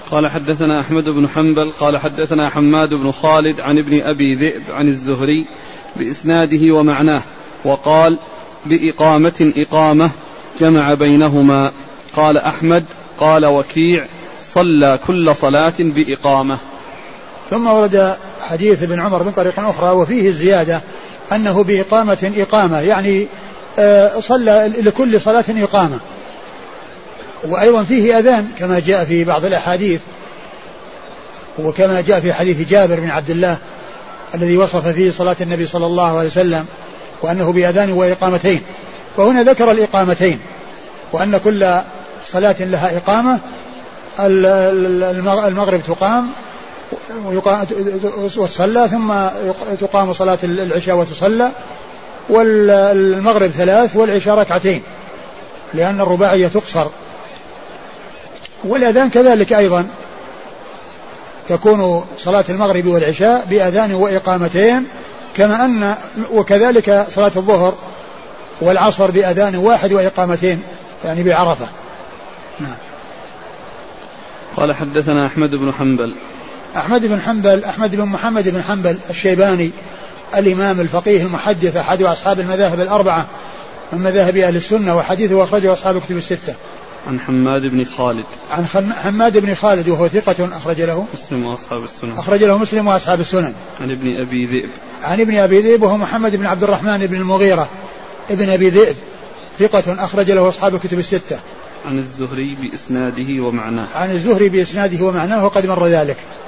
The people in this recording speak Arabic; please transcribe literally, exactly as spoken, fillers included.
قال حدثنا أحمد بن حنبل قال حدثنا حماد بن خالد عن ابن أبي ذئب عن الزهري بإسناده ومعناه، وقال بإقامة إقامة جمع بينهما. قال أحمد قال وكيع صلى كل صلاة بإقامة. ثم ورد حديث ابن عمر من طريق أخرى وفيه الزيادة أنه بإقامة إقامة، يعني صلى لكل صلاة إقامة. وأيضا فيه أذان كما جاء في بعض الأحاديث، وكما جاء في حديث جابر بن عبد الله الذي وصف فيه صلاة النبي صلى الله عليه وسلم وأنه بأذان وإقامتين. وهنا ذكر الإقامتين وأن كل صلاة لها إقامة. المغرب تقام وتصلى، ثم تقام صلاة العشاء وتصلى، والمغرب ثلاث والعشاء ركعتين لأن الرباعية تقصر. والأذان كذلك أيضا تكون صلاة المغرب والعشاء بأذان وإقامتين، كما أن وكذلك صلاة الظهر والعصر بأذان واحد وإقامتين يعني بعرفة. نعم. قال حدثنا أحمد بن حنبل أحمد بن حنبل أحمد بن محمد بن حنبل الشيباني الإمام الفقيه المحدث أحد أصحاب المذاهب الأربعة من مذاهب أهل السنة، وحديثه أخرجه أصحاب الكتب الستة. عن حماد بن خالد عن حماد بن خالد وهو ثقة أخرج له مسلم وأصحاب السنن أخرج له مسلم وأصحاب السنن. عن ابن أبي ذئب عن ابن أبي ذئب وهو محمد بن عبد الرحمن بن المغيرة ابن أبي ذئب ثقة أخرج له أصحاب الكتب الستة. عن الزهري بإسناده ومعناه عن الزهري بإسناده ومعناه وقد مر ذلك.